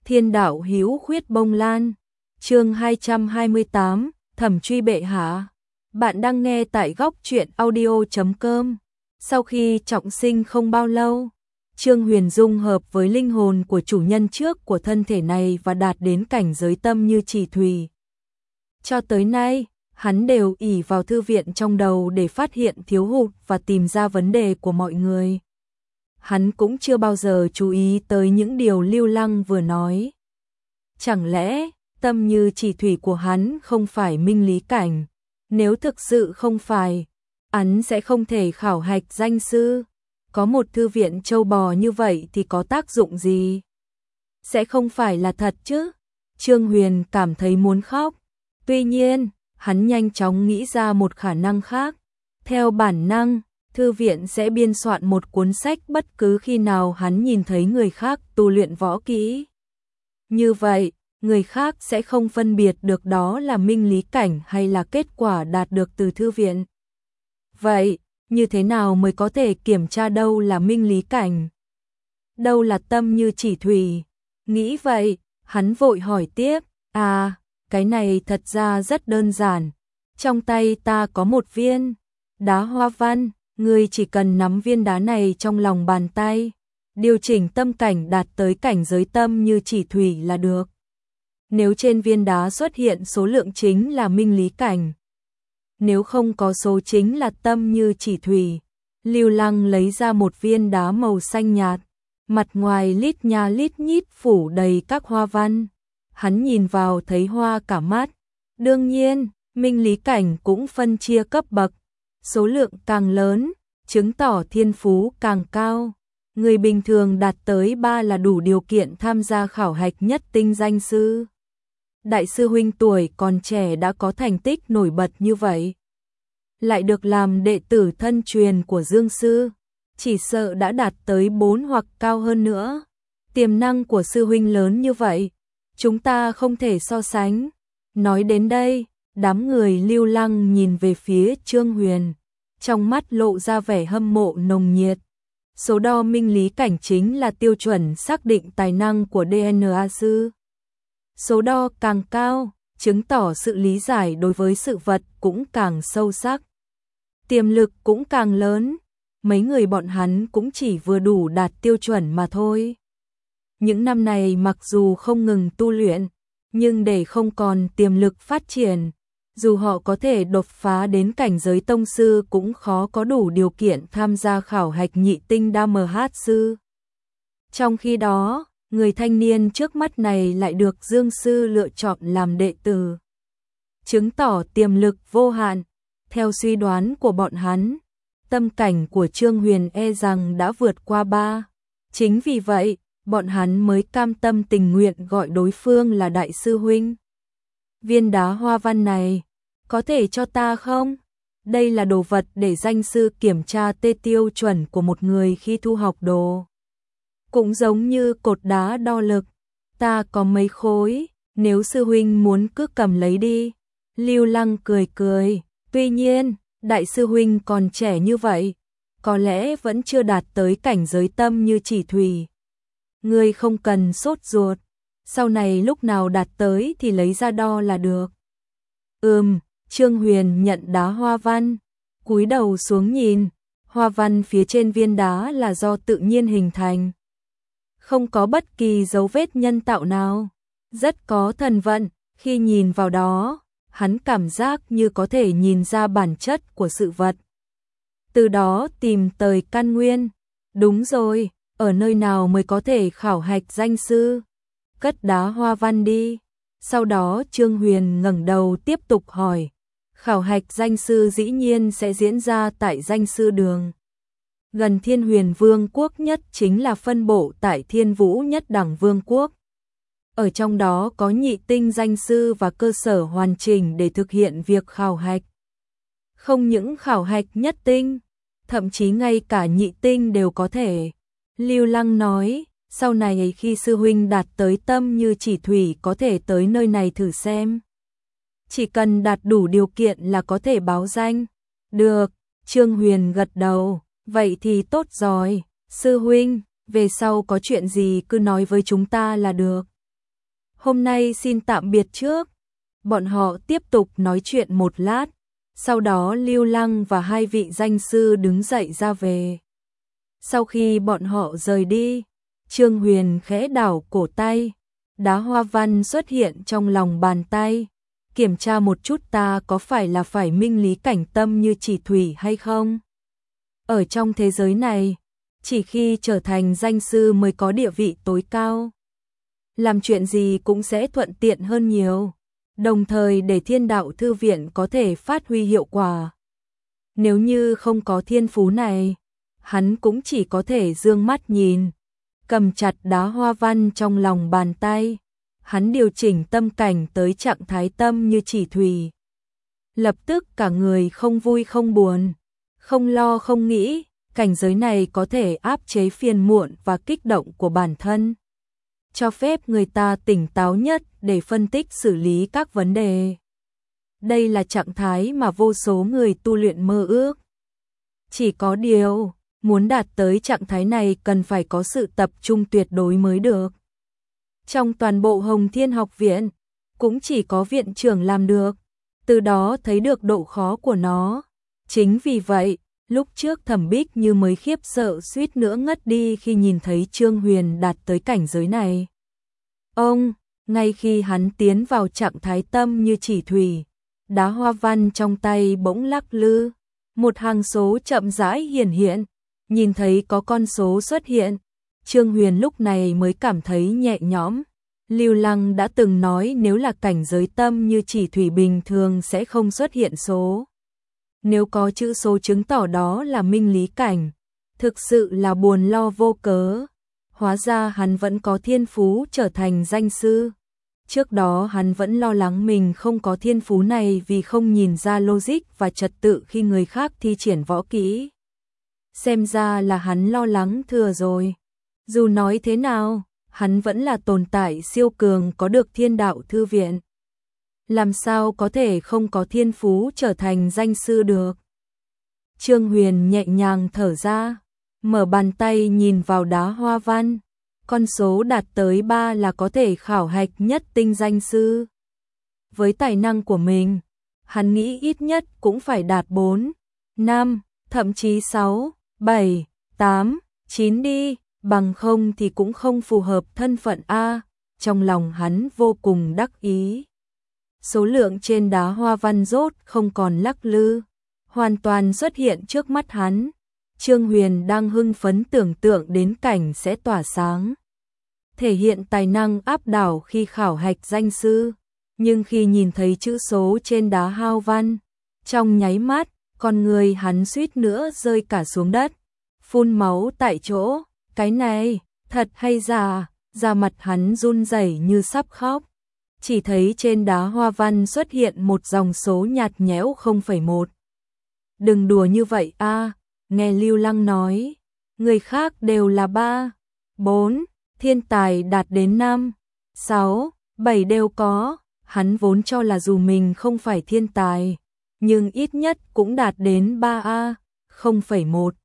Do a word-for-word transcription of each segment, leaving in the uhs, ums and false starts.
Thiên đạo hữu khuyết bông lan. Chương hai trăm hai mươi tám, Thẩm truy bệ hạ. Bạn đang nghe tại góc truyện audio chấm com. Sau khi trọng sinh không bao lâu, Trương Huyền dung hợp với linh hồn của chủ nhân trước của thân thể này và đạt đến cảnh giới tâm như chỉ thủy. Cho tới nay, hắn đều ỷ vào thư viện trong đầu để phát hiện thiếu hụt và tìm ra vấn đề của mọi người. Hắn cũng chưa bao giờ chú ý tới những điều Lưu Lăng vừa nói. Chẳng lẽ tâm như chỉ thủy của hắn không phải minh lý cảnh? Nếu thực sự không phải, hắn sẽ không thể khảo hạch danh sư. Có một thư viện châu bò như vậy thì có tác dụng gì? Sẽ không phải là thật chứ? Trương Huyền cảm thấy muốn khóc. Tuy nhiên, hắn nhanh chóng nghĩ ra một khả năng khác. Theo bản năng, thư viện sẽ biên soạn một cuốn sách bất cứ khi nào hắn nhìn thấy người khác tu luyện võ kỹ. Như vậy, người khác sẽ không phân biệt được đó là minh lý cảnh hay là kết quả đạt được từ thư viện. Vậy, như thế nào mới có thể kiểm tra đâu là minh lý cảnh? Đâu là tâm như chỉ thủy? Nghĩ vậy, hắn vội hỏi tiếp, à, cái này thật ra rất đơn giản. Trong tay ta có một viên đá hoa văn, ngươi chỉ cần nắm viên đá này trong lòng bàn tay, điều chỉnh tâm cảnh đạt tới cảnh giới tâm như chỉ thủy là được. Nếu trên viên đá xuất hiện số lượng chính là minh lý cảnh, nếu không có số chính là tâm như chỉ thủy. Lưu Lăng lấy ra một viên đá màu xanh nhạt, mặt ngoài lít nha lít nhít phủ đầy các hoa văn. Hắn nhìn vào thấy hoa cả mắt. Đương nhiên, minh lý cảnh cũng phân chia cấp bậc, số lượng càng lớn, chứng tỏ thiên phú càng cao. Người bình thường đạt tới ba là đủ điều kiện tham gia khảo hạch nhất tinh danh sư. Đại sư huynh tuổi còn trẻ đã có thành tích nổi bật như vậy, lại được làm đệ tử thân truyền của Dương sư, chỉ sợ đã đạt tới bốn hoặc cao hơn nữa. Tiềm năng của sư huynh lớn như vậy, chúng ta không thể so sánh. Nói đến đây, đám người Lưu Lăng nhìn về phía Trương Huyền, trong mắt lộ ra vẻ hâm mộ nồng nhiệt. Số đo minh lý cảnh chính là tiêu chuẩn xác định tài năng của đê en a sư. Số đo càng cao, chứng tỏ sự lý giải đối với sự vật cũng càng sâu sắc, tiềm lực cũng càng lớn. Mấy người bọn hắn cũng chỉ vừa đủ đạt tiêu chuẩn mà thôi. Những năm này mặc dù không ngừng tu luyện, nhưng để không còn tiềm lực phát triển, dù họ có thể đột phá đến cảnh giới tông sư cũng khó có đủ điều kiện tham gia khảo hạch nhị tinh đa mờ hát sư. Trong khi đó, người thanh niên trước mắt này lại được Dương sư lựa chọn làm đệ tử, chứng tỏ tiềm lực vô hạn. Theo suy đoán của bọn hắn, tâm cảnh của Trương Huyền e rằng đã vượt qua ba. Chính vì vậy, bọn hắn mới cam tâm tình nguyện gọi đối phương là đại sư huynh. Viên đá hoa văn này, có thể cho ta không? Đây là đồ vật để danh sư kiểm tra tê tiêu chuẩn của một người khi thu học đồ. Cũng giống như cột đá đo lực, ta có mấy khối, nếu sư huynh muốn cứ cầm lấy đi. Lưu Lăng cười cười, tuy nhiên, đại sư huynh còn trẻ như vậy, có lẽ vẫn chưa đạt tới cảnh giới tâm như chỉ thủy. Ngươi không cần sốt ruột, sau này lúc nào đạt tới thì lấy ra đo là được. Ừm, Trương Huyền nhận đá hoa văn, cúi đầu xuống nhìn, hoa văn phía trên viên đá là do tự nhiên hình thành, không có bất kỳ dấu vết nhân tạo nào, rất có thần vận. Khi nhìn vào đó, hắn cảm giác như có thể nhìn ra bản chất của sự vật, từ đó tìm tới căn nguyên. Đúng rồi, ở nơi nào mới có thể khảo hạch danh sư? Cất đá hoa văn đi. Sau đó Trương Huyền ngẩng đầu tiếp tục hỏi, khảo hạch danh sư dĩ nhiên sẽ diễn ra tại danh sư đường. Gần Thiên Huyền Vương quốc nhất chính là phân bộ tại Thiên Vũ Nhất Đẳng Vương quốc. Ở trong đó có nhị tinh danh sư và cơ sở hoàn chỉnh để thực hiện việc khảo hạch. Không những khảo hạch nhất tinh, thậm chí ngay cả nhị tinh đều có thể. Lưu Lăng nói, sau này khi sư huynh đạt tới tâm như chỉ thủy có thể tới nơi này thử xem. Chỉ cần đạt đủ điều kiện là có thể báo danh. Được, Trương Huyền gật đầu, vậy thì tốt rồi. Sư huynh, về sau có chuyện gì cứ nói với chúng ta là được. Hôm nay xin tạm biệt trước. Bọn họ tiếp tục nói chuyện một lát, sau đó Lưu Lăng và hai vị danh sư đứng dậy ra về. Sau khi bọn họ rời đi, Trương Huyền khẽ đảo cổ tay, đá hoa văn xuất hiện trong lòng bàn tay, kiểm tra một chút ta có phải là phải minh lý cảnh tâm như chỉ thủy hay không. Ở trong thế giới này, chỉ khi trở thành danh sư mới có địa vị tối cao. Làm chuyện gì cũng sẽ thuận tiện hơn nhiều, đồng thời để Thiên Đạo Thư Viện có thể phát huy hiệu quả. Nếu như không có thiên phú này, hắn cũng chỉ có thể dương mắt nhìn, cầm chặt đá hoa văn trong lòng bàn tay. Hắn điều chỉnh tâm cảnh tới trạng thái tâm như chỉ thủy. Lập tức cả người không vui không buồn, không lo không nghĩ, cảnh giới này có thể áp chế phiền muộn và kích động của bản thân, cho phép người ta tỉnh táo nhất để phân tích xử lý các vấn đề. Đây là trạng thái mà vô số người tu luyện mơ ước. Chỉ có điều, muốn đạt tới trạng thái này cần phải có sự tập trung tuyệt đối mới được. Trong toàn bộ Hồng Thiên Học Viện, cũng chỉ có viện trưởng làm được, từ đó thấy được độ khó của nó. Chính vì vậy, lúc trước Thẩm Bích Như mới khiếp sợ suýt nữa ngất đi khi nhìn thấy Trương Huyền đạt tới cảnh giới này. Ông, ngay khi hắn tiến vào trạng thái tâm như chỉ thủy, đá hoa văn trong tay bỗng lắc lư, một hàng số chậm rãi hiển hiện, nhìn thấy có con số xuất hiện, Trương Huyền lúc này mới cảm thấy nhẹ nhõm. Lưu Lăng đã từng nói nếu là cảnh giới tâm như chỉ thủy bình thường sẽ không xuất hiện số. Nếu có chữ số chứng tỏ đó là minh lý cảnh, thực sự là buồn lo vô cớ. Hóa ra hắn vẫn có thiên phú trở thành danh sư. Trước đó hắn vẫn lo lắng mình không có thiên phú này vì không nhìn ra logic và trật tự khi người khác thi triển võ kỹ. Xem ra là hắn lo lắng thừa rồi. Dù nói thế nào, hắn vẫn là tồn tại siêu cường có được Thiên Đạo Thư Viện. Làm sao có thể không có thiên phú trở thành danh sư được. Trương Huyền nhẹ nhàng thở ra, mở bàn tay nhìn vào đá hoa văn. Con số đạt tới ba là có thể khảo hạch nhất tinh danh sư. Với tài năng của mình, hắn nghĩ ít nhất cũng phải đạt bốn, năm, thậm chí sáu, bảy, tám, chín đi, bằng không thì cũng không phù hợp thân phận A. Trong lòng hắn vô cùng đắc ý. Số lượng trên đá hoa văn rốt không còn lắc lư, hoàn toàn xuất hiện trước mắt hắn. Trương Huyền đang hưng phấn tưởng tượng đến cảnh sẽ tỏa sáng, thể hiện tài năng áp đảo khi khảo hạch danh sư. Nhưng khi nhìn thấy chữ số trên đá hoa văn, trong nháy mắt, con người hắn suýt nữa rơi cả xuống đất, phun máu tại chỗ. Cái này, thật hay giả? Da mặt hắn run rẩy như sắp khóc. Chỉ thấy trên đá hoa văn xuất hiện một dòng số nhạt nhẽo không phẩy một. Đừng đùa như vậy a, nghe Lưu Lăng nói, người khác đều là ba, bốn, thiên tài đạt đến năm, sáu, bảy đều có. Hắn vốn cho là dù mình không phải thiên tài, nhưng ít nhất cũng đạt đến ba a, không phẩy một.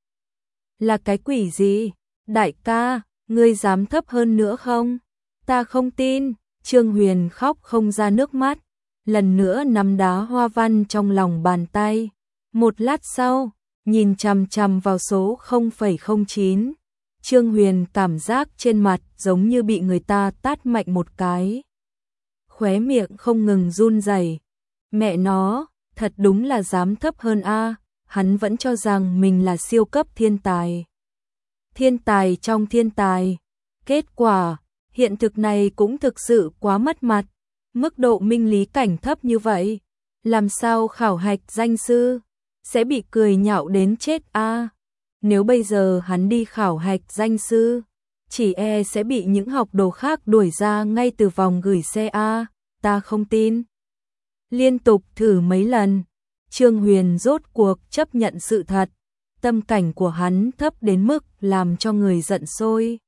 Là cái quỷ gì? Đại ca, ngươi dám thấp hơn nữa không? Ta không tin. Trương Huyền khóc không ra nước mắt, lần nữa nắm đá hoa văn trong lòng bàn tay. Một lát sau, nhìn chằm chằm vào số không phẩy không chín, Trương Huyền cảm giác trên mặt giống như bị người ta tát mạnh một cái. Khóe miệng không ngừng run rẩy. Mẹ nó, thật đúng là dám thấp hơn a, hắn vẫn cho rằng mình là siêu cấp thiên tài. Thiên tài trong thiên tài. Kết quả, hiện thực này cũng thực sự quá mất mặt. Mức độ minh lý cảnh thấp như vậy, làm sao khảo hạch danh sư, sẽ bị cười nhạo đến chết a. Nếu bây giờ hắn đi khảo hạch danh sư, chỉ e sẽ bị những học đồ khác đuổi ra ngay từ vòng gửi xe a, ta không tin. Liên tục thử mấy lần, Trương Huyền rốt cuộc chấp nhận sự thật. Tâm cảnh của hắn thấp đến mức làm cho người giận sôi.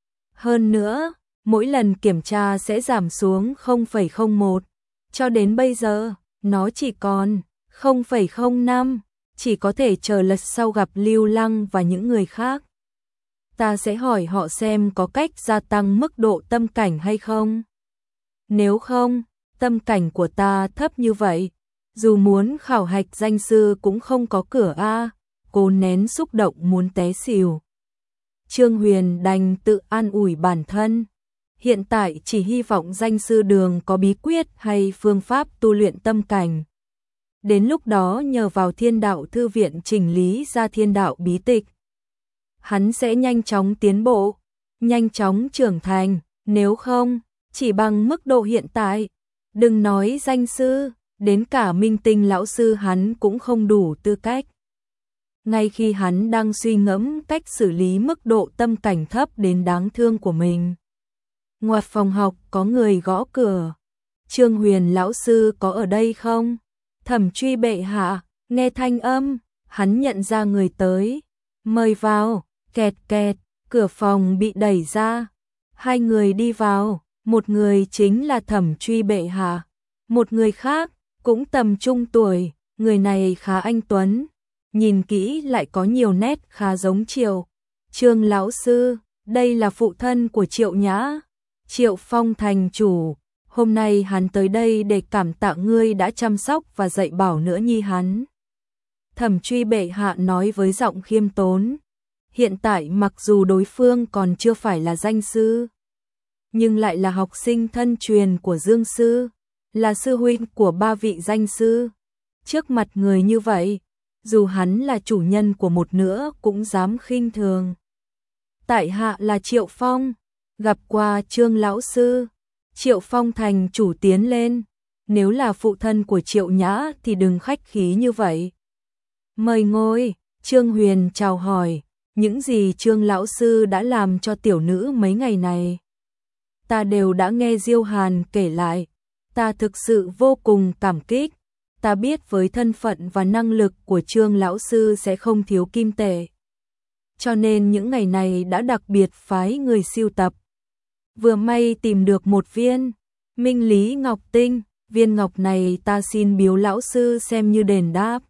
Hơn nữa, mỗi lần kiểm tra sẽ giảm xuống không phẩy không một. Cho đến bây giờ, nó chỉ còn không phẩy không năm. Chỉ có thể chờ lần sau gặp Lưu Lăng và những người khác. Ta sẽ hỏi họ xem có cách gia tăng mức độ tâm cảnh hay không. nếu không, tâm cảnh của ta thấp như vậy, dù muốn khảo hạch danh sư cũng không có cửa a. Cô nén xúc động muốn té xỉu. Trương Huyền đành tự an ủi bản thân. Hiện tại chỉ hy vọng danh sư đường có bí quyết hay phương pháp tu luyện tâm cảnh. Đến lúc đó nhờ vào Thiên Đạo Thư viện chỉnh lý ra thiên đạo bí tịch, hắn sẽ nhanh chóng tiến bộ, nhanh chóng trưởng thành, nếu không, chỉ bằng mức độ hiện tại, đừng nói danh sư, đến cả minh tinh lão sư hắn cũng không đủ tư cách. Ngay khi hắn đang suy ngẫm cách xử lý mức độ tâm cảnh thấp đến đáng thương của mình, ngoài phòng học có người gõ cửa. Trương Huyền lão sư có ở đây không? Thẩm Truy bệ hạ, nghe thanh âm, hắn nhận ra người tới. Mời vào, kẹt kẹt, cửa phòng bị đẩy ra. Hai người đi vào, một người chính là Thẩm Truy bệ hạ, một người khác cũng tầm trung tuổi, người này khá anh tuấn, nhìn kỹ lại có nhiều nét khá giống Triệu. Trương lão sư, đây là phụ thân của Triệu Nhã, Triệu Phong thành chủ. Hôm nay hắn tới đây để cảm tạ ngươi đã chăm sóc và dạy bảo nữ nhi hắn. Thẩm Truy bệ hạ nói với giọng khiêm tốn. Hiện tại mặc dù đối phương còn chưa phải là danh sư, nhưng lại là học sinh thân truyền của Dương sư, là sư huynh của ba vị danh sư. Trước mặt người như vậy, dù hắn là chủ nhân của một nữa cũng dám khinh thường. Tại hạ là Triệu Phong, gặp qua Trương lão sư. Triệu Phong thành chủ tiến lên, nếu là phụ thân của Triệu Nhã thì đừng khách khí như vậy. Mời ngồi. Trương Huyền chào hỏi, những gì Trương lão sư đã làm cho tiểu nữ mấy ngày này, ta đều đã nghe Diêu Hàn kể lại, ta thực sự vô cùng cảm kích. Ta biết với thân phận và năng lực của Trương lão sư sẽ không thiếu kim tệ, cho nên những ngày này đã đặc biệt phái người sưu tập. Vừa may tìm được một viên Minh Lý Ngọc Tinh, viên ngọc này ta xin biếu lão sư xem như đền đáp.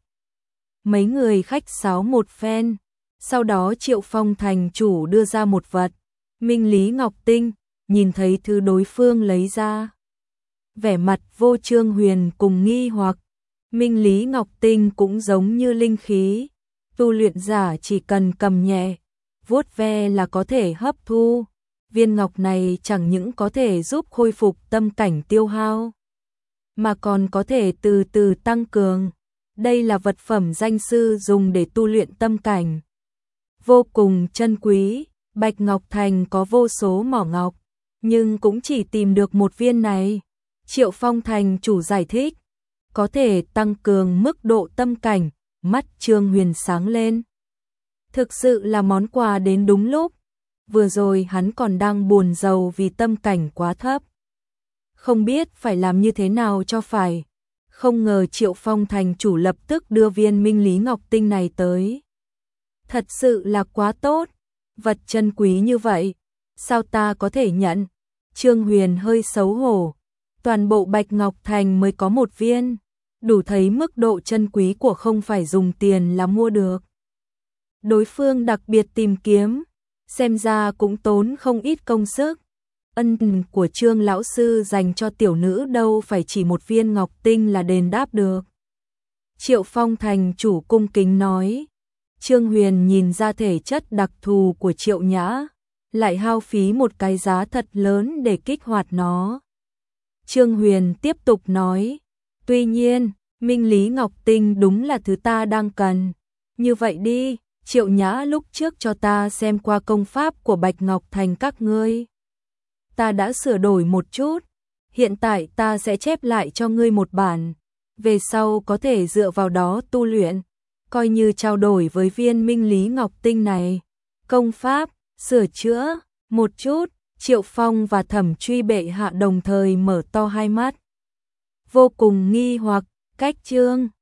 Mấy người khách sáo một phen, sau đó Triệu Phong thành chủ đưa ra một vật Minh Lý Ngọc Tinh, nhìn thấy thứ đối phương lấy ra, vẻ mặt vô Trương Huyền cùng nghi hoặc. Minh Lý Ngọc Tinh cũng giống như linh khí, tu luyện giả chỉ cần cầm nhẹ, vuốt ve là có thể hấp thu. Viên ngọc này chẳng những có thể giúp khôi phục tâm cảnh tiêu hao, mà còn có thể từ từ tăng cường. Đây là vật phẩm danh sư dùng để tu luyện tâm cảnh, vô cùng chân quý. Bạch Ngọc Thành có vô số mỏ ngọc, nhưng cũng chỉ tìm được một viên này. Triệu Phong thành chủ giải thích, có thể tăng cường mức độ tâm cảnh. Mắt Trương Huyền sáng lên, thực sự là món quà đến đúng lúc. Vừa rồi hắn còn đang buồn rầu vì tâm cảnh quá thấp, không biết phải làm như thế nào cho phải. Không ngờ Triệu Phong thành chủ lập tức đưa viên Minh Lý Ngọc Tinh này tới. Thật sự là quá tốt, vật chân quý như vậy, sao ta có thể nhận? Trương Huyền hơi xấu hổ, toàn bộ Bạch Ngọc Thành mới có một viên, đủ thấy mức độ chân quý của không phải dùng tiền là mua được. Đối phương đặc biệt tìm kiếm, xem ra cũng tốn không ít công sức. Ân của Trương lão sư dành cho tiểu nữ đâu phải chỉ một viên ngọc tinh là đền đáp được. Triệu Phong thành chủ cung kính nói. Trương Huyền nhìn ra thể chất đặc thù của Triệu Nhã, lại hao phí một cái giá thật lớn để kích hoạt nó. Trương Huyền tiếp tục nói, tuy nhiên, Minh Lý Ngọc Tinh đúng là thứ ta đang cần. Như vậy đi, Triệu Nhã lúc trước cho ta xem qua công pháp của Bạch Ngọc Thành các ngươi. Ta đã sửa đổi một chút, hiện tại ta sẽ chép lại cho ngươi một bản, về sau có thể dựa vào đó tu luyện, coi như trao đổi với viên Minh Lý Ngọc Tinh này. Công pháp, sửa chữa, một chút. Triệu Phong và Thẩm Truy bệ hạ đồng thời mở to hai mắt, vô cùng nghi hoặc. Cách chương